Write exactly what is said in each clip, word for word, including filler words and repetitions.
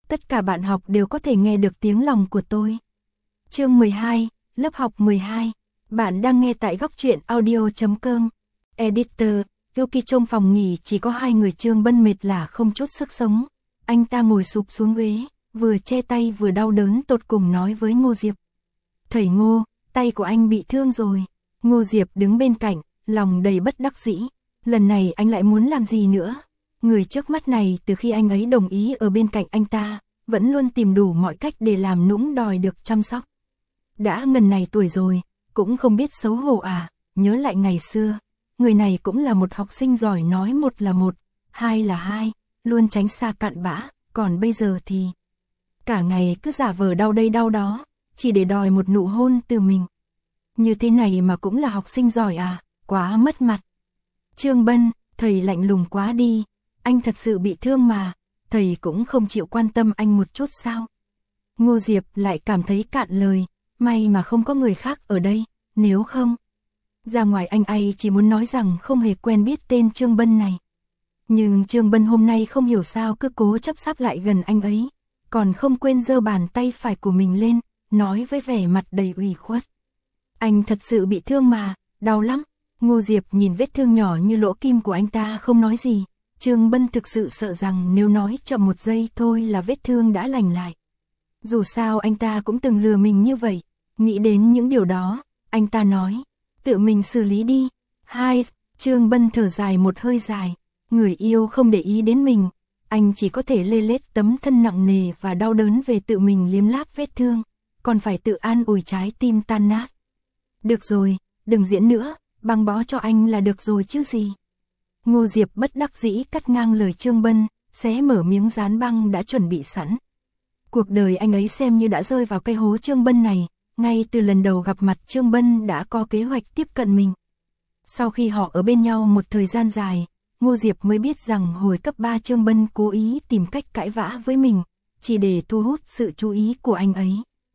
tất cả bạn học đều có thể nghe được tiếng lòng của tôi. Chương mười hai, lớp học mười hai. Bạn đang nghe tại góc truyện audio chấm com. Editor, Yuki. Trong phòng nghỉ chỉ có hai người. Trương Bân mệt lả không chút sức sống. Anh ta ngồi sụp xuống ghế, vừa che tay vừa đau đớn tột cùng nói với Ngô Diệp. Thầy Ngô, tay của anh bị thương rồi. Ngô Diệp đứng bên cạnh, lòng đầy bất đắc dĩ. Lần này anh lại muốn làm gì nữa? Người trước mắt này từ khi anh ấy đồng ý ở bên cạnh anh ta, vẫn luôn tìm đủ mọi cách để làm nũng đòi được chăm sóc. Đã ngần này tuổi rồi, cũng không biết xấu hổ à, nhớ lại ngày xưa. Người này cũng là một học sinh giỏi, nói một là một, hai là hai, luôn tránh xa cặn bã, còn bây giờ thì cả ngày cứ giả vờ đau đây đau đó, chỉ để đòi một nụ hôn từ mình. Như thế này mà cũng là học sinh giỏi à, quá mất mặt. Trương Bân, thầy lạnh lùng quá đi, anh thật sự bị thương mà, thầy cũng không chịu quan tâm anh một chút sao? Ngô Diệp lại cảm thấy cạn lời, may mà không có người khác ở đây, nếu không ra ngoài anh ấy chỉ muốn nói rằng không hề quen biết tên Trương Bân này. Nhưng Trương Bân hôm nay không hiểu sao cứ cố chấp sáp lại gần anh ấy, còn không quên giơ bàn tay phải của mình lên, nói với vẻ mặt đầy ủy khuất. Anh thật sự bị thương mà, đau lắm. Ngô Diệp nhìn vết thương nhỏ như lỗ kim của anh ta không nói gì. Trương Bân thực sự sợ rằng nếu nói chậm một giây thôi là vết thương đã lành lại. Dù sao anh ta cũng từng lừa mình như vậy. Nghĩ đến những điều đó, anh ta nói, tự mình xử lý đi. Hai, Trương Bân thở dài một hơi dài. Người yêu không để ý đến mình, anh chỉ có thể lê lết tấm thân nặng nề và đau đớn về tự mình liếm láp vết thương, còn phải tự an ủi trái tim tan nát. Được rồi, đừng diễn nữa, băng bó cho anh là được rồi chứ gì. Ngô Diệp bất đắc dĩ cắt ngang lời Trương Bân, xé mở miếng dán băng đã chuẩn bị sẵn. Cuộc đời anh ấy xem như đã rơi vào cái hố Trương Bân này, ngay từ lần đầu gặp mặt Trương Bân đã có kế hoạch tiếp cận mình. Sau khi họ ở bên nhau một thời gian dài, Ngô Diệp mới biết rằng hồi cấp ba Trương Bân cố ý tìm cách cãi vã với mình, chỉ để thu hút sự chú ý của anh ấy.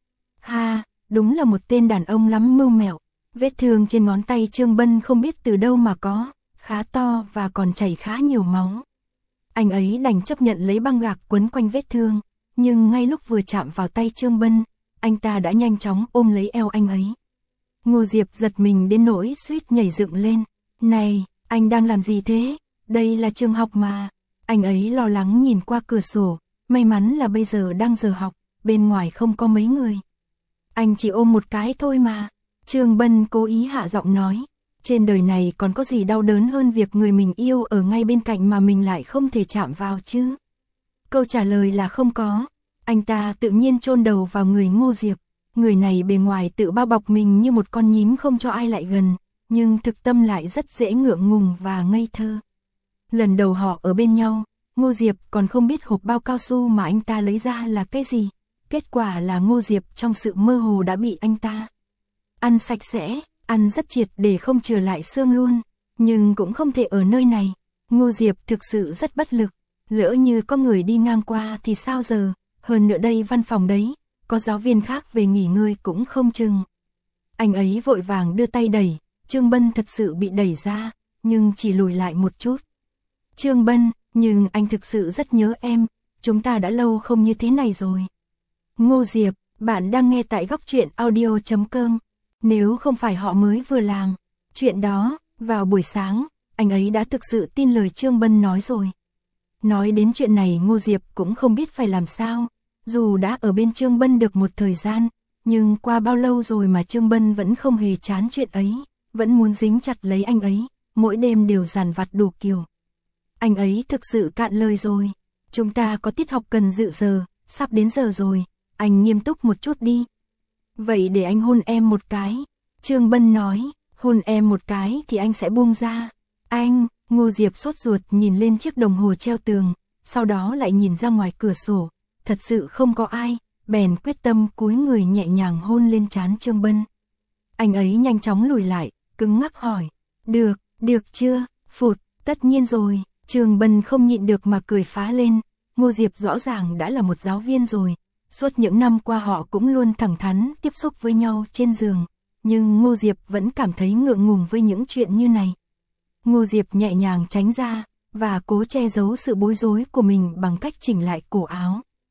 Ha, đúng là một tên đàn ông lắm mưu mẹo. Vết thương trên ngón tay Trương Bân không biết từ đâu mà có, khá to và còn chảy khá nhiều máu. Anh ấy đành chấp nhận lấy băng gạc quấn quanh vết thương, nhưng ngay lúc vừa chạm vào tay Trương Bân, anh ta đã nhanh chóng ôm lấy eo anh ấy. Ngô Diệp giật mình đến nỗi suýt nhảy dựng lên. Này, anh đang làm gì thế? Đây là trường học mà. Anh ấy lo lắng nhìn qua cửa sổ, may mắn là bây giờ đang giờ học, bên ngoài không có mấy người. Anh chỉ ôm một cái thôi mà. Trương Bân cố ý hạ giọng nói, trên đời này còn có gì đau đớn hơn việc người mình yêu ở ngay bên cạnh mà mình lại không thể chạm vào chứ? Câu trả lời là không có. Anh ta tự nhiên chôn đầu vào người Ngô Diệp. Người này bề ngoài tự bao bọc mình như một con nhím không cho ai lại gần, nhưng thực tâm lại rất dễ ngượng ngùng và ngây thơ. Lần đầu họ ở bên nhau, Ngô Diệp còn không biết hộp bao cao su mà anh ta lấy ra là cái gì. Kết quả là Ngô Diệp trong sự mơ hồ đã bị anh ta ăn sạch sẽ, ăn rất triệt để không chừa lại xương luôn. Nhưng cũng không thể ở nơi này. Ngô Diệp thực sự rất bất lực. Lỡ như có người đi ngang qua thì sao giờ? Hơn nữa đây văn phòng đấy, có giáo viên khác về nghỉ ngơi cũng không chừng. Anh ấy vội vàng đưa tay đẩy, Trương Bân thật sự bị đẩy ra, nhưng chỉ lùi lại một chút. Trương Bân, nhưng anh thực sự rất nhớ em, chúng ta đã lâu không như thế này rồi. Ngô Diệp, bạn đang nghe tại góc truyện audio chấm com. Nếu không phải họ mới vừa làm chuyện đó, vào buổi sáng, anh ấy đã thực sự tin lời Trương Bân nói rồi. Nói đến chuyện này Ngô Diệp cũng không biết phải làm sao. Dù đã ở bên Trương Bân được một thời gian, nhưng qua bao lâu rồi mà Trương Bân vẫn không hề chán chuyện ấy, vẫn muốn dính chặt lấy anh ấy, mỗi đêm đều dằn vặt đủ kiểu. Anh ấy thực sự cạn lời rồi. Chúng ta có tiết học cần dự giờ, sắp đến giờ rồi, anh nghiêm túc một chút đi. Vậy để anh hôn em một cái. Trương Bân nói, hôn em một cái thì anh sẽ buông ra. Anh, Ngô Diệp sốt ruột nhìn lên chiếc đồng hồ treo tường, sau đó lại nhìn ra ngoài cửa sổ. Thật sự không có ai, bèn quyết tâm cúi người nhẹ nhàng hôn lên trán Trương Bân. Anh ấy nhanh chóng lùi lại, cứng ngắc hỏi, được, được chưa, phụt, tất nhiên rồi. Trương Bân không nhịn được mà cười phá lên. Ngô Diệp rõ ràng đã là một giáo viên rồi. Suốt những năm qua họ cũng luôn thẳng thắn tiếp xúc với nhau trên giường. Nhưng Ngô Diệp vẫn cảm thấy ngượng ngùng với những chuyện như này. Ngô Diệp nhẹ nhàng tránh ra, và cố che giấu sự bối rối của mình bằng cách chỉnh lại cổ áo.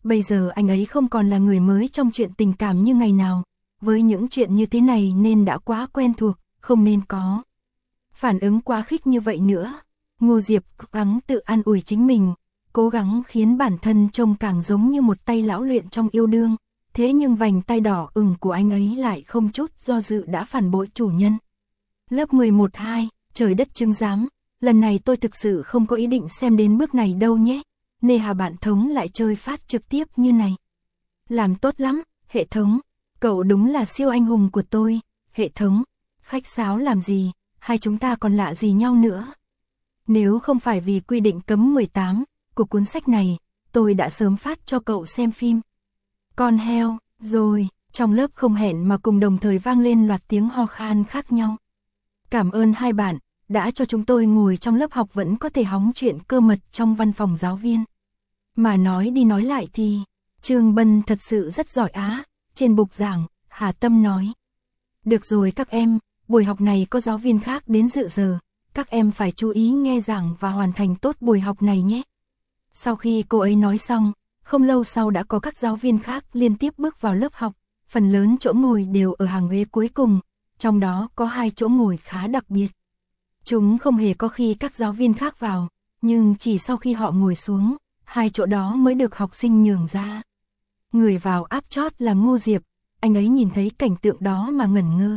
Bây giờ anh ấy không còn là người mới trong chuyện tình cảm như ngày nào, với những chuyện như thế này nên đã quá quen thuộc, không nên có phản ứng quá khích như vậy nữa. Ngô Diệp cố gắng tự an ủi chính mình, cố gắng khiến bản thân trông càng giống như một tay lão luyện trong yêu đương, thế nhưng vành tay đỏ ửng của anh ấy lại không chút do dự đã phản bội chủ nhân. Lớp mười một hai, trời đất chứng giám, lần này tôi thực sự không có ý định xem đến bước này đâu nhé. Nề hà bạn thống lại chơi phát trực tiếp như này. Làm tốt lắm, hệ thống, cậu đúng là siêu anh hùng của tôi. Hệ thống, khách sáo làm gì, hai chúng ta còn lạ gì nhau nữa. Nếu không phải vì quy định cấm mười tám của cuốn sách này, tôi đã sớm phát cho cậu xem phim. Con heo, rồi, trong lớp không hẹn mà cùng đồng thời vang lên loạt tiếng ho khan khác nhau. Cảm ơn hai bạn, đã cho chúng tôi ngồi trong lớp học vẫn có thể hóng chuyện cơ mật trong văn phòng giáo viên. Mà nói đi nói lại thì, Trương Bân thật sự rất giỏi á, trên bục giảng, Hà Tâm nói. Được rồi các em, buổi học này có giáo viên khác đến dự giờ, các em phải chú ý nghe giảng và hoàn thành tốt buổi học này nhé. Sau khi cô ấy nói xong, không lâu sau đã có các giáo viên khác liên tiếp bước vào lớp học, phần lớn chỗ ngồi đều ở hàng ghế cuối cùng, trong đó có hai chỗ ngồi khá đặc biệt. Chúng không hề có khi các giáo viên khác vào, nhưng chỉ sau khi họ ngồi xuống, hai chỗ đó mới được học sinh nhường ra. Người vào áp chót là Ngô Diệp, anh ấy nhìn thấy cảnh tượng đó mà ngẩn ngơ.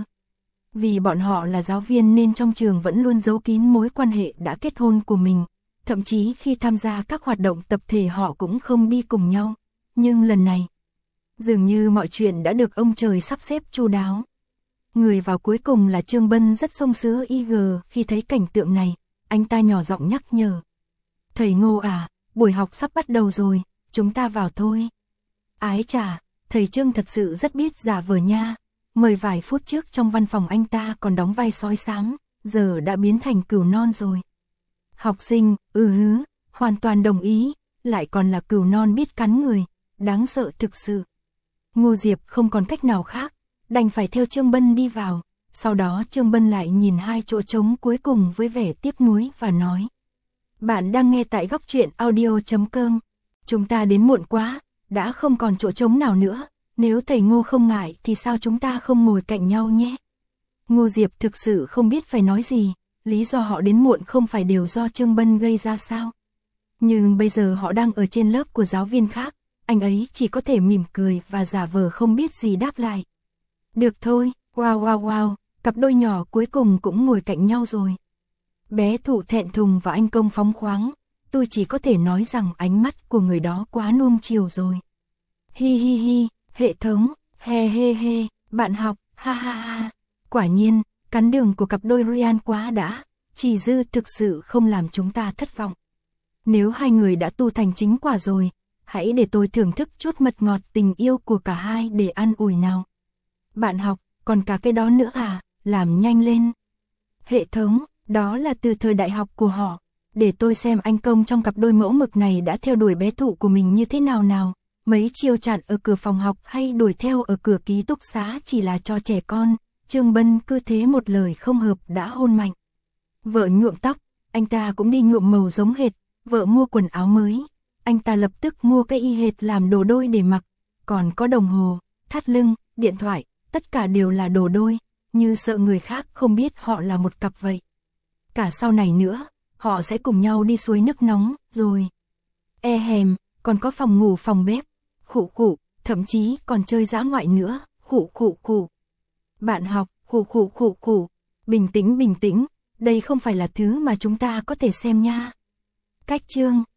Vì bọn họ là giáo viên nên trong trường vẫn luôn giấu kín mối quan hệ đã kết hôn của mình, thậm chí khi tham gia các hoạt động tập thể họ cũng không đi cùng nhau. Nhưng lần này, dường như mọi chuyện đã được ông trời sắp xếp chu đáo. Người vào cuối cùng là Trương Bân rất xông xứ i giê khi thấy cảnh tượng này, anh ta nhỏ giọng nhắc nhở. Thầy Ngô à, buổi học sắp bắt đầu rồi, chúng ta vào thôi. Ái chà, thầy Trương thật sự rất biết giả vờ nha. Mời vài phút trước trong văn phòng anh ta còn đóng vai sói xám, giờ đã biến thành cừu non rồi. Học sinh, ừ hứ, hoàn toàn đồng ý, lại còn là cừu non biết cắn người, đáng sợ thực sự. Ngô Diệp không còn cách nào khác, đành phải theo Trương Bân đi vào, sau đó Trương Bân lại nhìn hai chỗ trống cuối cùng với vẻ tiếc nuối và nói. Bạn đang nghe tại góc truyện audio chấm com, chúng ta đến muộn quá, đã không còn chỗ trống nào nữa, nếu thầy Ngô không ngại thì sao chúng ta không ngồi cạnh nhau nhé. Ngô Diệp thực sự không biết phải nói gì, lý do họ đến muộn không phải đều do Trương Bân gây ra sao. Nhưng bây giờ họ đang ở trên lớp của giáo viên khác, anh ấy chỉ có thể mỉm cười và giả vờ không biết gì đáp lại. Được thôi, wow wow wow, cặp đôi nhỏ cuối cùng cũng ngồi cạnh nhau rồi. Bé Thụ thẹn thùng và anh Công phóng khoáng, tôi chỉ có thể nói rằng ánh mắt của người đó quá nuông chiều rồi. Hi hi hi, hệ thống, he he he, bạn học, ha ha ha. Quả nhiên, cắn đường của cặp đôi Ryan quá đã, chỉ dư thực sự không làm chúng ta thất vọng. Nếu hai người đã tu thành chính quả rồi, hãy để tôi thưởng thức chút mật ngọt tình yêu của cả hai để an ủi nào. Bạn học, còn cả cái đó nữa à, làm nhanh lên. Hệ thống, đó là từ thời đại học của họ, để tôi xem anh Công trong cặp đôi mẫu mực này đã theo đuổi bé Thụ của mình như thế nào nào. Mấy chiêu chặn ở cửa phòng học hay đuổi theo ở cửa ký túc xá chỉ là cho trẻ con. Trương Bân cứ thế một lời không hợp đã hôn mạnh. Vợ nhuộm tóc, anh ta cũng đi nhuộm màu giống hệt. Vợ mua quần áo mới, anh ta lập tức mua cái y hệt làm đồ đôi để mặc. Còn có đồng hồ, thắt lưng, điện thoại, tất cả đều là đồ đôi, như sợ người khác không biết họ là một cặp vậy. Cả sau này nữa, họ sẽ cùng nhau đi suối nước nóng, rồi. E hèm, còn có phòng ngủ phòng bếp, khụ khụ, thậm chí còn chơi dã ngoại nữa, khụ khụ khụ. Bạn học, khụ khụ khụ khụ, bình tĩnh bình tĩnh, đây không phải là thứ mà chúng ta có thể xem nha. Cách chương